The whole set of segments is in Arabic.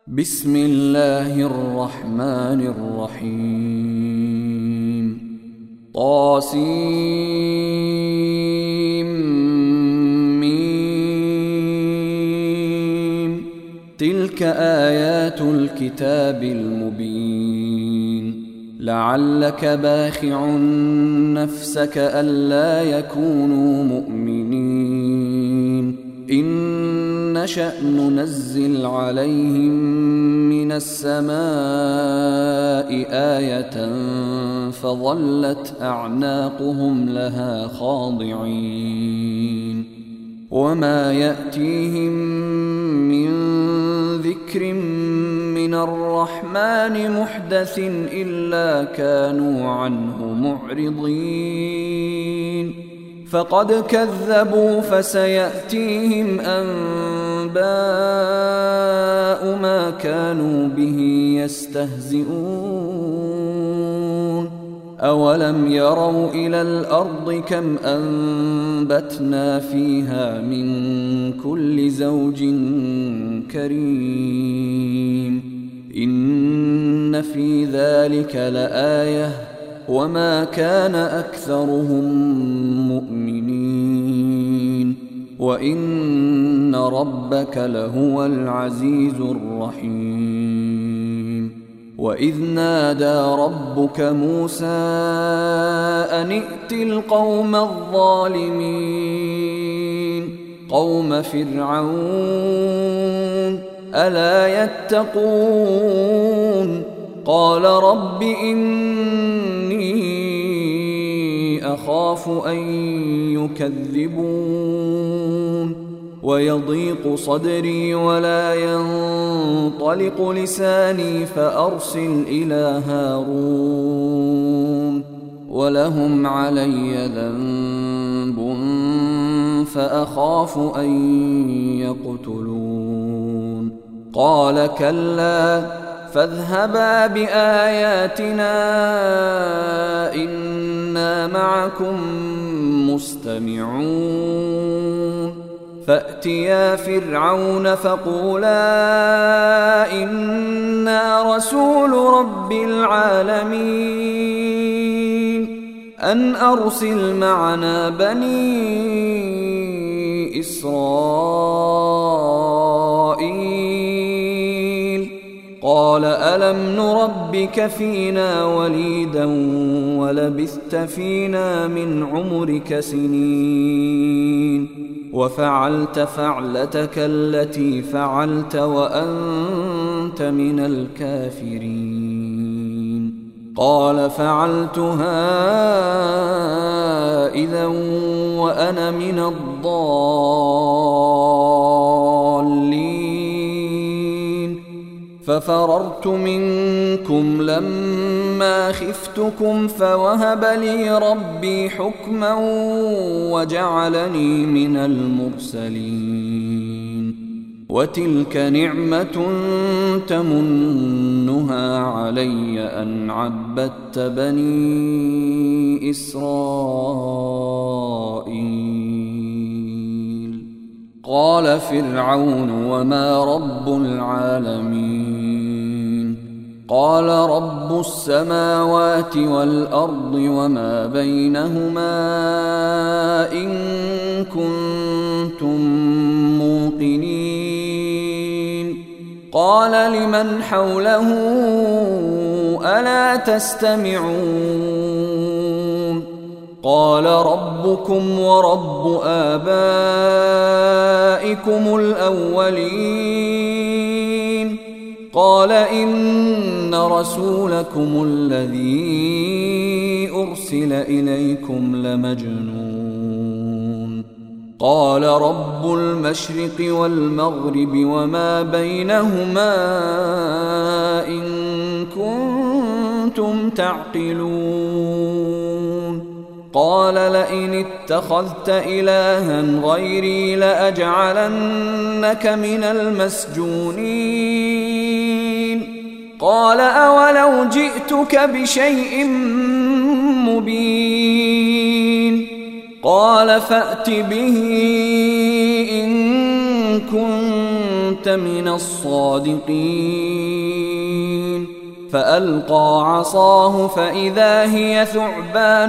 بسم الله الرحمن الرحيم طاسيم تلك آيات الكتاب المبين لعلك باخع نفسك ألا يكونوا مؤمنين إن نشأ ننزل عليهم من السماء آية فظلت أعناقهم لها خاضعين وما يأتيهم من ذكر من الرحمن محدث إلا كانوا عنه معرضين فقد كذبوا فسيأتيهم أنباء ما كانوا به يستهزئون أولم يروا إلى الأرض كم أنبتنا فيها من كل زوج كريم إن في ذلك لآية وما كان أكثرهم مؤمنين وإن ربك لهو العزيز الرحيم وإذ نادى ربك موسى أن ائت القوم الظالمين قوم فرعون ألا يتقون قال رب إني أخاف أن يكذبون ويضيق صدري ولا ينطلق لساني فأرسل إلى هارون ولهم علي ذنب فأخاف أن يقتلون قال كلا فاذهبا بآياتنا إنا معكم مستمعون فأتيا فرعون فقولا إنا رسول رب العالمين أن أرسل معنا بني إسرائيل قال ألم نربك فينا وليدا ولبثت فينا من عمرك سنين وفعلت فعلتك التي فعلت وأنت من الكافرين قال فعلتها إذا وأنا من الضالين ففررت منكم لما خفتكم فوهب لي ربي حكما وجعلني من المرسلين وتلك نعمة تمنها علي أن عبدت بني إسرائيل قال فرعون وما رب العالمين قال رب السماوات والأرض وما بينهما إن كنتم موقنين قال لمن حوله ألا تستمعون قال ربكم ورب آبائكم الأولين قال إن رسولكم الذي أرسل إليكم لمجنون قال رب المشرق والمغرب وما بينهما إن كنتم تعقلون قال لئن اتخذت إلها غيري لأجعلنك من المسجونين قال أولو جئتك بشيء مبين قال فأت به إن كنت كنت من الصادقين فألقى عصاه فإذا هي ثعبان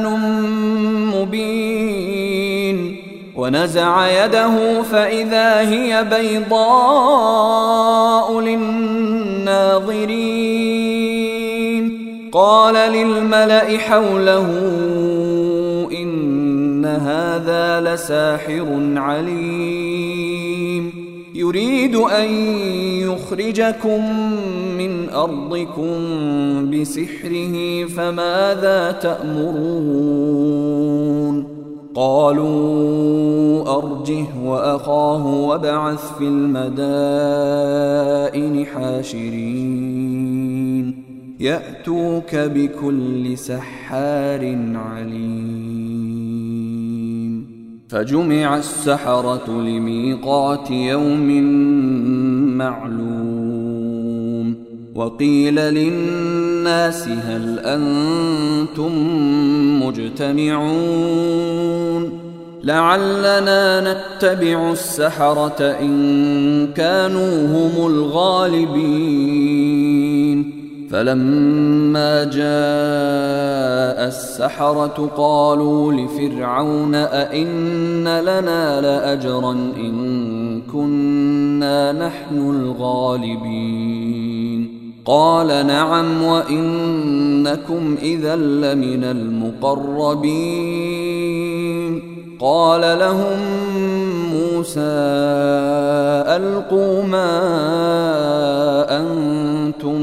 مبين ونزع يده فإذا هي بيضاء للناظرين قال للملأ حوله إن هذا لساحر عليم يريد أن يخرجكم من أرضكم بسحره فماذا تأمرون قالوا أرجه وأخاه وابعث في المدائن حاشرين يأتوك بكل سحار عليم فجمع السحرة لميقات يوم معلوم وقيل للناس هل أنتم مجتمعون لعلنا نتبع السحرة إن كانوا هم الغالبين فلما جاء السحرة قالوا لفرعون أئن لنا لأجرا إن كنا نحن الغالبين قال نعم وإنكم إذا لمن المقربين قال لهم موسى ألقوا ما أنتم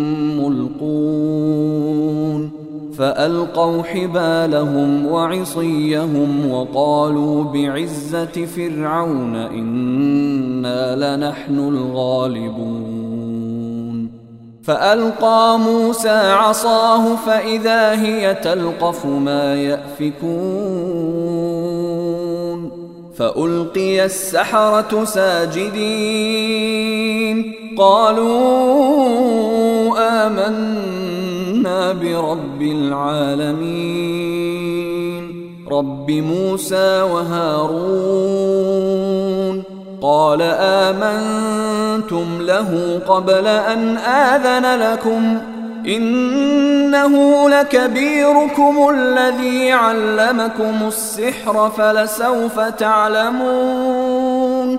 ملقون فألقوا حبالهم وعصيهم وقالوا بعزة فرعون إنا لنحن الغالبون فألقى موسى عصاه فإذا هي تلقف ما يأفكون فألقي السحرة ساجدين قالوا آمنا برب العالمين رب موسى وهارون قال آمنتم له قبل أن آذن لكم إنه لكبيركم الذي علمكم السحر فلسوف تعلمون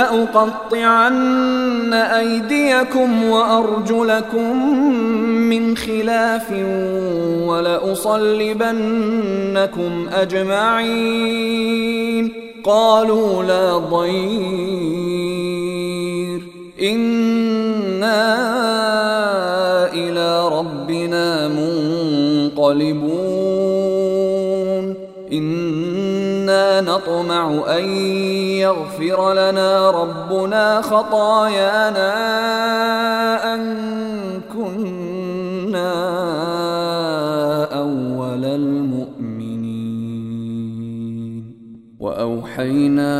لأقطعن أيديكم وأرجلكم من خلاف ولأصلبنكم أجمعين قالوا لا ضير إنا إلى ربنا منقلبون إنا نطمع أن يغفر لنا ربنا خطايانا أن كنا أول المؤمنين وأوحينا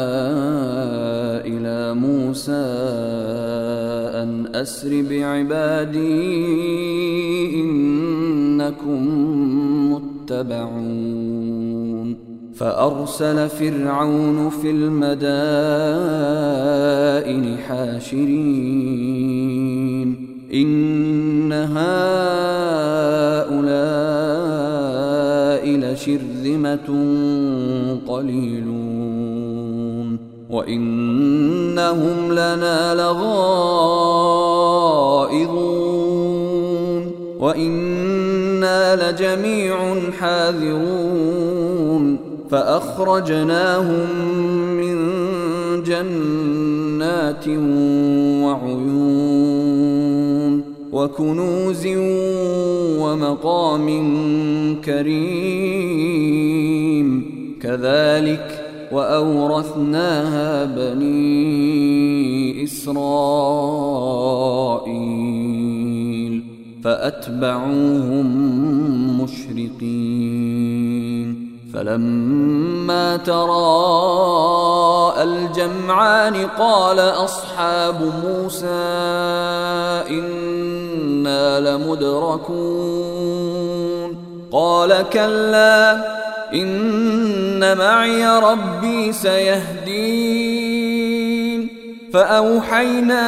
إلى موسى أن أسر بعبادي إنكم متبعون فأرسل فرعون في المدائن حاشرين إن هؤلاء لشرذمة قليلون وإنهم لنا لغائظون وإنا لجميع حاذرون فأخرجناهم من جنات وعيون وكنوز ومقام كريم كذلك وأورثناها بني إسرائيل فأتبعوهم مشرقين فلما تراءى الجمعان قال أصحاب موسى إنا لمدركون قال كلا إن معي ربي سيهدين فأوحينا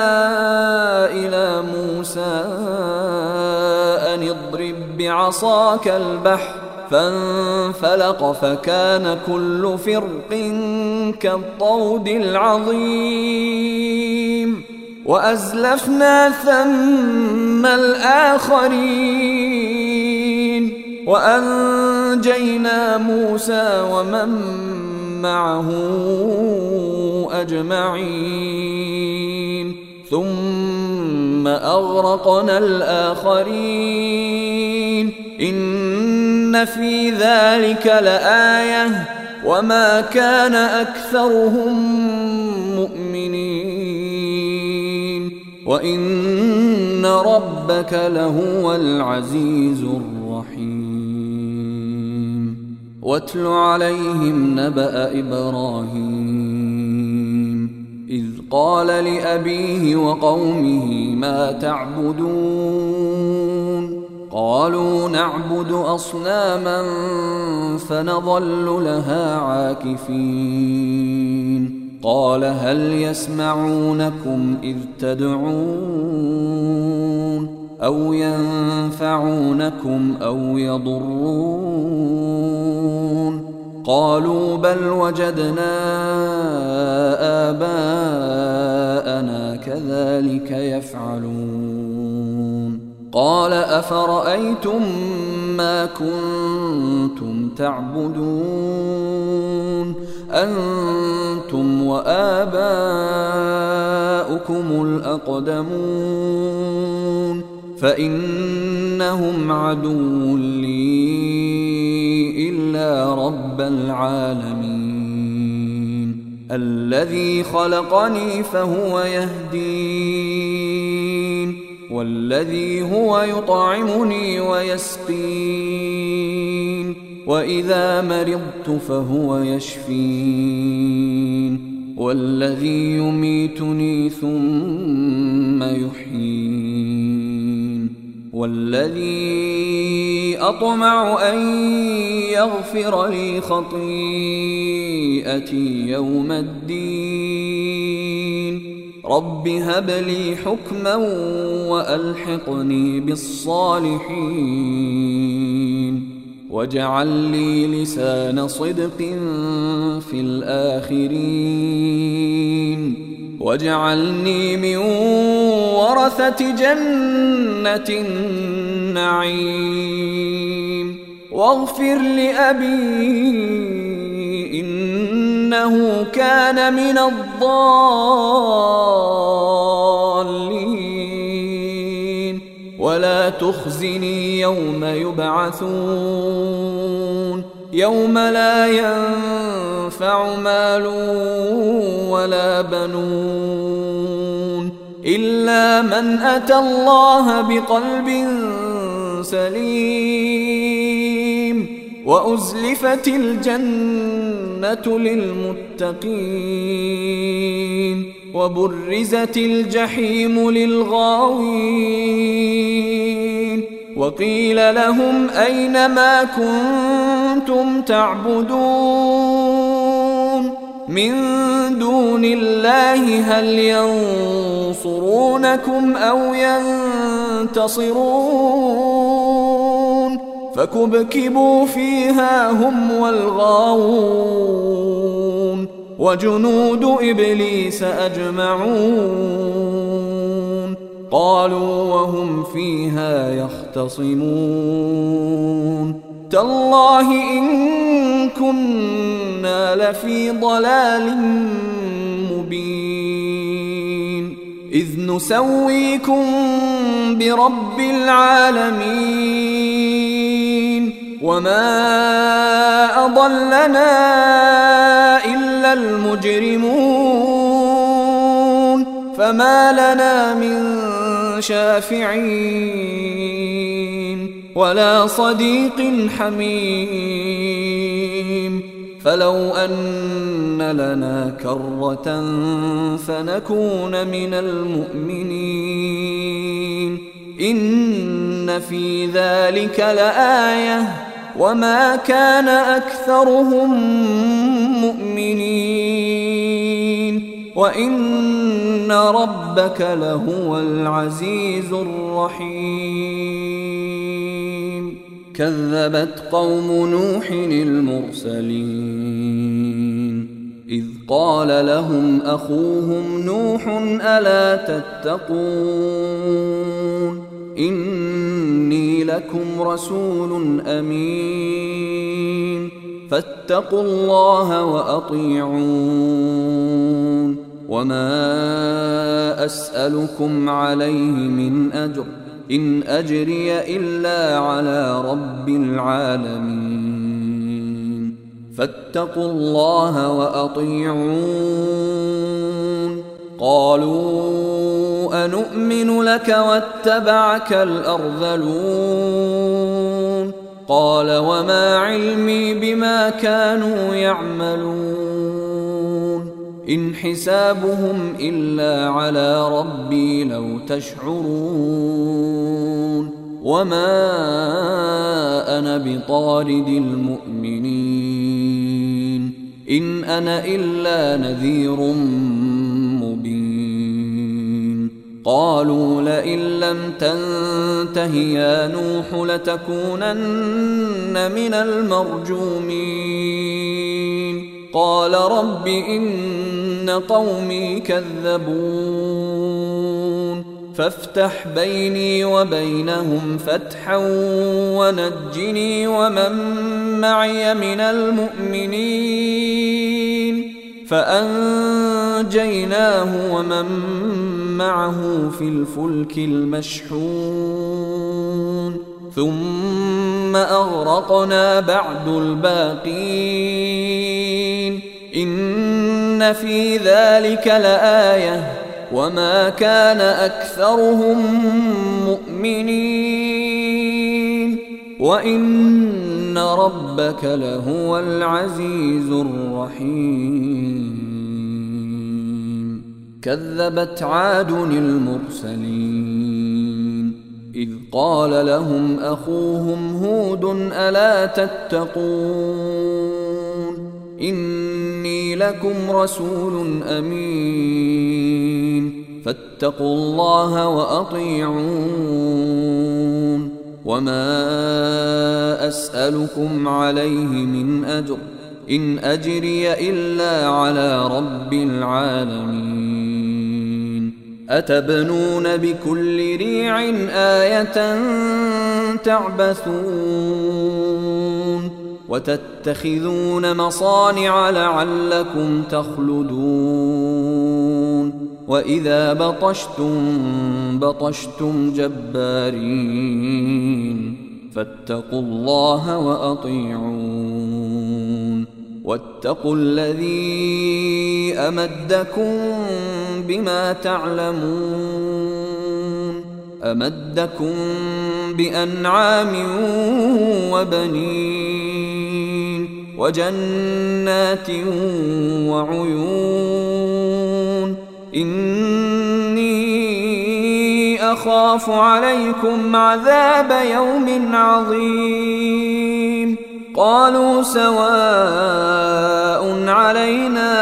إلى موسى أن اضرب بعصاك البحر فانفلق فكان كل فرق كالطود العظيم وأزلفنا ثم الآخرين وأنجينا موسى ومن معه أجمعين ثم أغرقنا الآخرين إن في ذلك لآية وما كان أكثرهم مؤمنين وإن ربك لهو العزيز الرحيم واتل عليهم نبأ إبراهيم إذ قال لأبيه وقومه ما تعبدون قالوا نعبد أصناما فنظل لها عاكفين قال هل يسمعونكم إذ تدعون أو ينفعونكم أو يضرون قالوا بل وجدنا آباءنا كذلك يفعلون قال أفرأيتم ما كنتم تعبدون أنتم وآباؤكم الأقدمون فإنهم عدو لي إلا رب العالمين الذي خلقني فهو يهدين والذي هو يطعمني ويسقين وإذا مرضت فهو يشفين والذي يميتني ثم يحيين والذي أطمع أن يغفر لي خطيئتي يوم الدين رب هب لي حكما وألحقني بالصالحين واجعل لي لسان صدق في الآخرين واجعلني من ورثة جنة النعيم واغفر لأبي إنه كان من الضالين ولا تخزني يوم يبعثون يوم لا ينفع مال ولا بنون إلا من أتى الله بقلب سليم وأزلفت الجنة للمتقين وبرزت الجحيم للغاوين وقيل لهم أين ما كنتم تعبدون من دون الله هل ينصرونكم أو ينتصرون فكبكبوا فيها هم والغاوون وجنود إبليس أجمعون قالوا وهم فيها يختصمون تالله إن كنا لفي ضلال مبين إذ نسويكم برب العالمين وما أضلنا إلا المجرمون فما لنا من شافعين ولا صديق حميم فلو أن لنا كرة فنكون من المؤمنين إن في ذلك لآية وما كان أكثرهم مؤمنين وإن ربك لهو العزيز الرحيم كذبت قوم نوح المرسلين إذ قال لهم أخوهم نوح ألا تتقون إني لكم رسول أمين فاتقوا الله وأطيعون وما أسألكم عليه من أجر إن أجري إلا على رب العالمين فاتقوا الله وأطيعون قالوا أنؤمن لك واتبعك الأرذلون قال وما علمي بما كانوا يعملون إن حسابهم إلا على ربي لو تشعرون وما أنا بطارد المؤمنين إن أنا إلا نذير مبين قالوا لئن لم تنته يا نوح لتكونن من المرجومين قال رب إن قومي كذبون فافتح بيني وبينهم فتحا ونجني ومن معي من المؤمنين فأنجيناه ومن معه في الفلك المشحون ثم أغرقنا بعد الباقين إن في ذلك لآية وما كان أكثرهم مؤمنين وإن ربك لهو العزيز الرحيم كذبت عاد المرسلين إذ قال لهم أخوهم هود ألا تتقون إني لكم رسول أمين فاتقوا الله وأطيعون وما أسألكم عليه من أجر إن أجري إلا على رب العالمين أتبنون بكل ريع آية تعبثون وتتخذون مصانع لعلكم تخلدون وإذا بطشتم جبارين فاتقوا الله وأطيعون واتقوا الذي أمدكم بما تعلمون أمدكم بأنعام وبنين وجنات وعيون إني أخاف عليكم عذاب يوم عظيم قالوا سواء علينا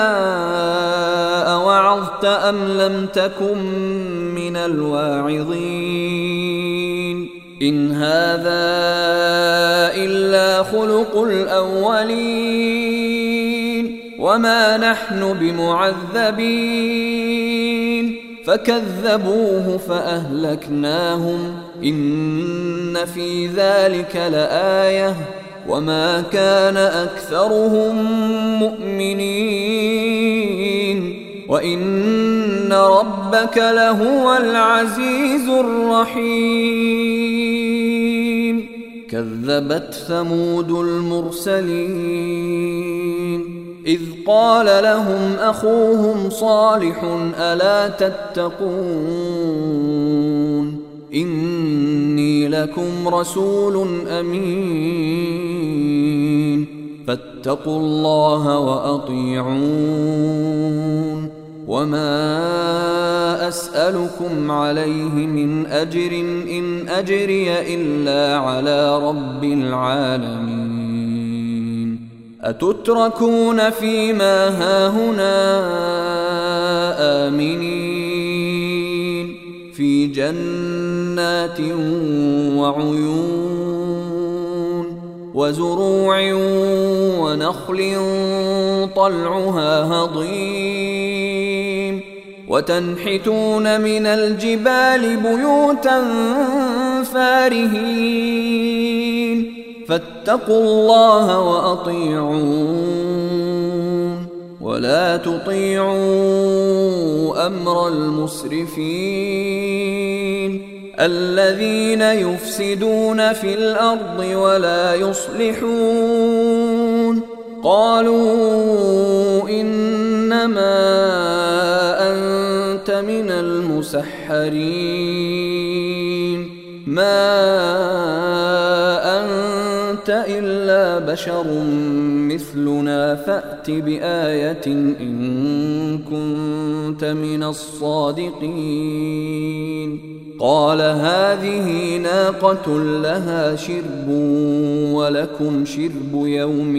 أوعظت أم لم تكن من الواعظين إن هذا إلا خلق الأولين وما نحن بمعذبين فكذبوه فأهلكناهم إن في ذلك لآية وما كان أكثرهم مؤمنين وإن ربك لهو العزيز الرحيم كذبت ثمود المرسلين إذ قال لهم أخوهم صالح ألا تتقون إني لكم رسول أمين فاتقوا الله وأطيعون وما أسألكم عليه من أجر إن أجري إلا على رب العالمين أتتركون فيما هاهنا آمنين في جنات وعيون وزروع ونخل طلعها هضيم وتنحتون من الجبال بيوتا فارهين فاتقوا الله وأطيعون ولا تطيعوا أمر المسرفين الذين يفسدون في الأرض ولا يصلحون قالوا إنما أنت من المسحرين ما أنت إلا بشر مثلنا فأت بآية إن كنت من الصادقين قال هذه ناقة لها شرب ولكم شرب يوم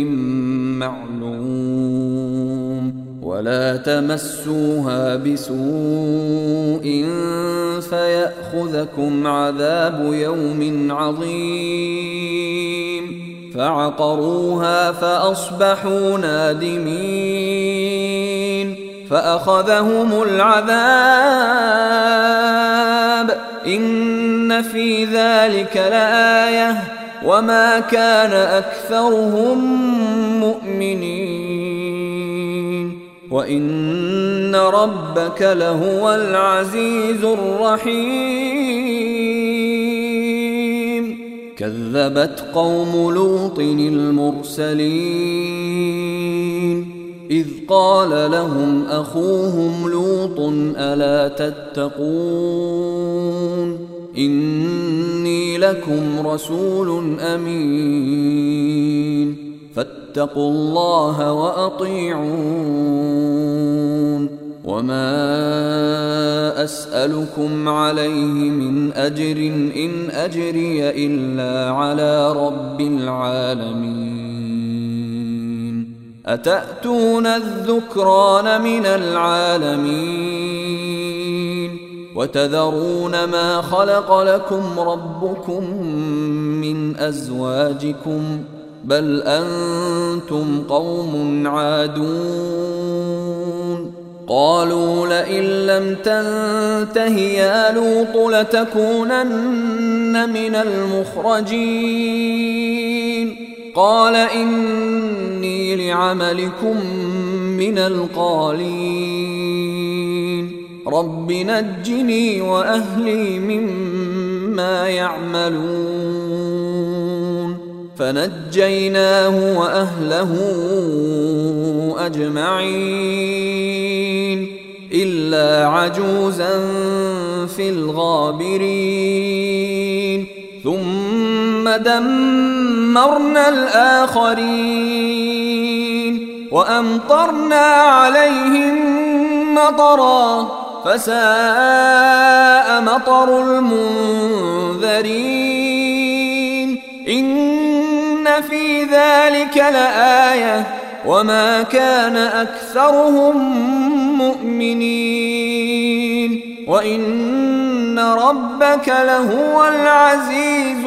معلوم ولا تمسوها بسوء فيأخذكم عذاب يوم عظيم فعقروها فأصبحوا نادمين فأخذهم العذاب إن في ذلك لآية وما كان أكثرهم مؤمنين وإن ربك لهو العزيز الرحيم كذبت قوم لوط المرسلين إذ قال لهم أخوهم لوط ألا تتقون إني لكم رسول أمين فاتقوا الله وأطيعون وما أسألكم عليه من أجر إن أجري إلا على رب العالمين أتأتون الذكران من العالمين وتذرون ما خلق لكم ربكم من أزواجكم بل أنتم قوم عادون قالوا لئن لم تنته يا لوط لتكونن من المخرجين قال إني لعملكم من القالين رب نجني وأهلي مما يعملون فنجيناه وأهله أجمعين إلا عجوزا في الغابرين ثم دمرنا الآخرين وأمطرنا عليهم مطرا فساء مطر المنذرين إن في ذلك لآية وما كان أكثرهم مؤمنين وإن ربك لهو العزيز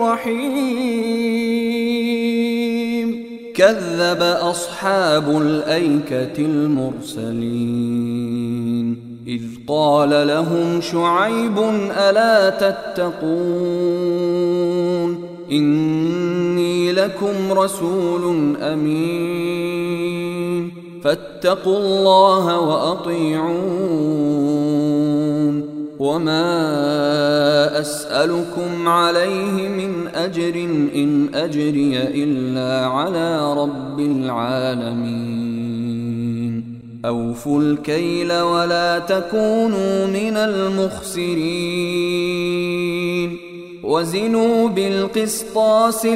الرحيم كذب أصحاب الأيكة المرسلين إذ قال لهم شعيب ألا تتقون إني لكم رسول أمين فاتقوا الله وأطيعون وما أسألكم عليه من أجر إن أجري إلا على رب العالمين أوفوا الكيل ولا تكونوا من المخسرين وزنوا بالقسطاس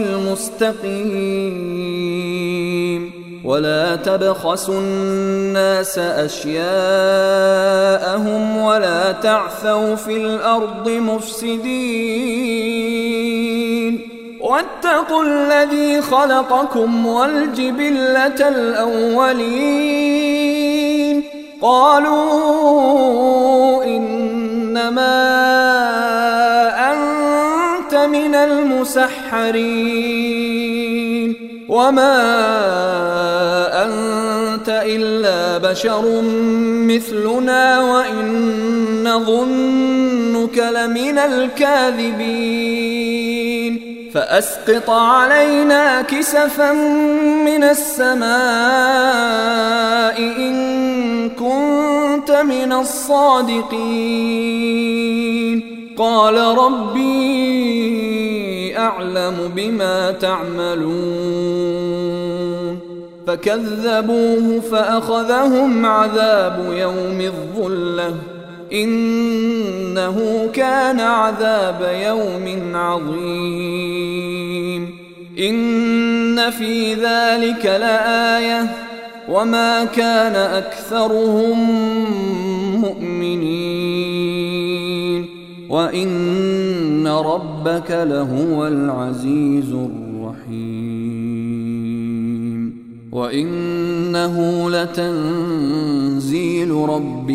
المستقيم ولا تبخسوا الناس أشياءهم ولا تعثوا في الأرض مفسدين واتقوا الذي خلقكم والجبلة الأولين قالوا إنما أنت من المسحرين وما أنت إلا بشر مثلنا وإن نظنك لمن الكاذبين فأسقط علينا كسفا من السماء إن كنت من الصادقين قال ربي أعلم بما تعملون فكذبوه فأخذهم عذاب يوم الظلة إنه كان عذاب يوم عظيم إن في ذلك لآية وما كان أكثرهم مؤمنين وإن ربك لهو العزيز الرحيم وإنه لتنزيل رب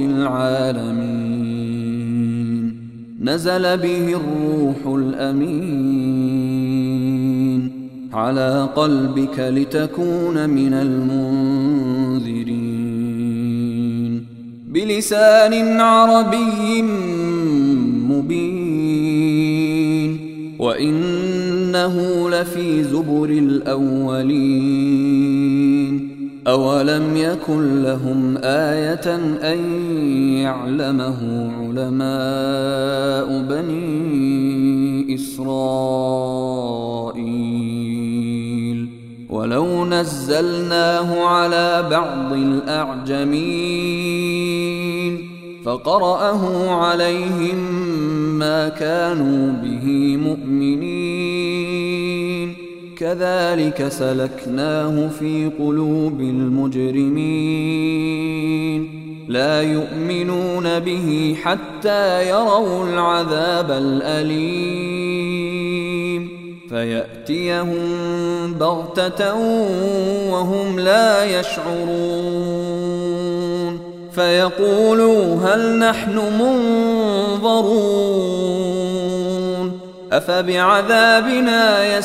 العالمين نزل به الروح الأمين على قلبك لتكون من المنذرين بلسان عربي مبين وإنه لفي زبر الأولين أولم يكن لهم آية أن يعلمه علماء بني إسرائيل ولو نزلناه على بعض الأعجمين فقرأه عليهم ما كانوا به مؤمنين كذلك سلكناه في قلوب المجرمين لا يؤمنون به حتى يروا العذاب الأليم فيأتيهم بغتة وهم لا يشعرون فيقولوا هل نحن منظرون أفبعذابنا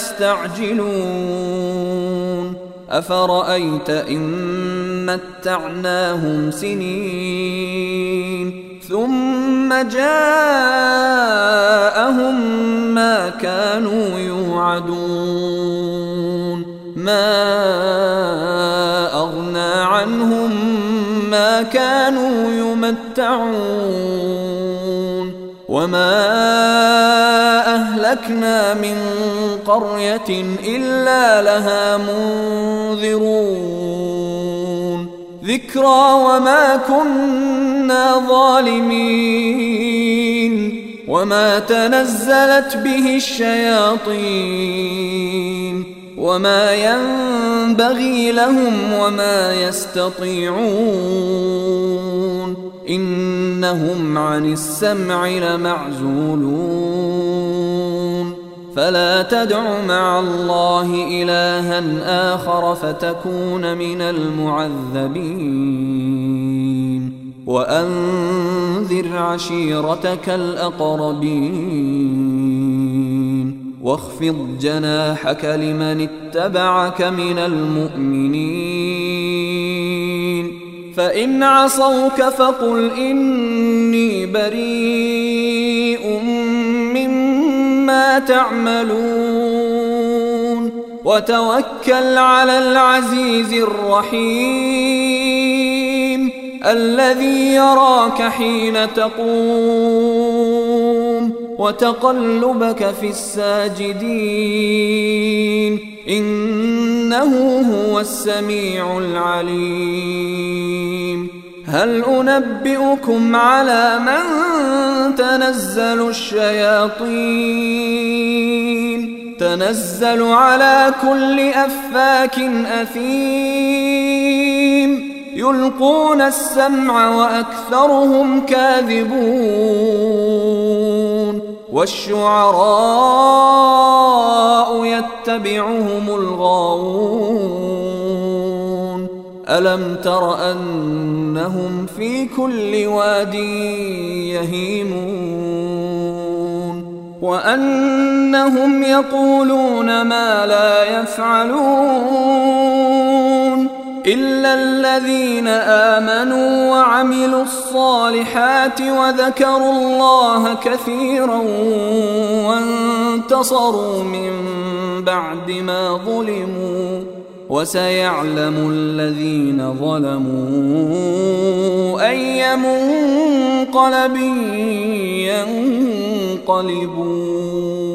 يستعجلون أفرأيت إن متعناهم سنين ثم جاءهم ما كانوا يوعدون ما أغنى عنهم ما كانوا يمتعون وما أهلكنا من قرية إلا لها منذرون ذكرى وما كنا ظالمين وما تنزلت به الشياطين وما ينبغي لهم وما يستطيعون إنهم عن السمع لمعزولون فلا تدع مع الله إلها آخر فتكون من المعذبين وأنذر عشيرتك الأقربين واخفض جناحك لمن اتبعك من المؤمنين فإن عصوك فقل إني بريء مما تعملون وتوكل على العزيز الرحيم الذي يراك حين تقوم وتقلبك في الساجدين إنه هو السميع العليم هل أنبئكم على من تنزل الشياطين تنزل على كل أفاك أثيم يلقون السمع وأكثرهم كاذبون والشعراء يتبعهم الغاوون ألم تر أنهم في كل واد يهيمون وأنهم يقولون ما لا يفعلون إلا الذين آمنوا وعملوا الصالحات وذكروا الله كثيرا وانتصروا من بعد ما ظلموا وسيعلم الذين ظلموا أي منقلب ينقلبون.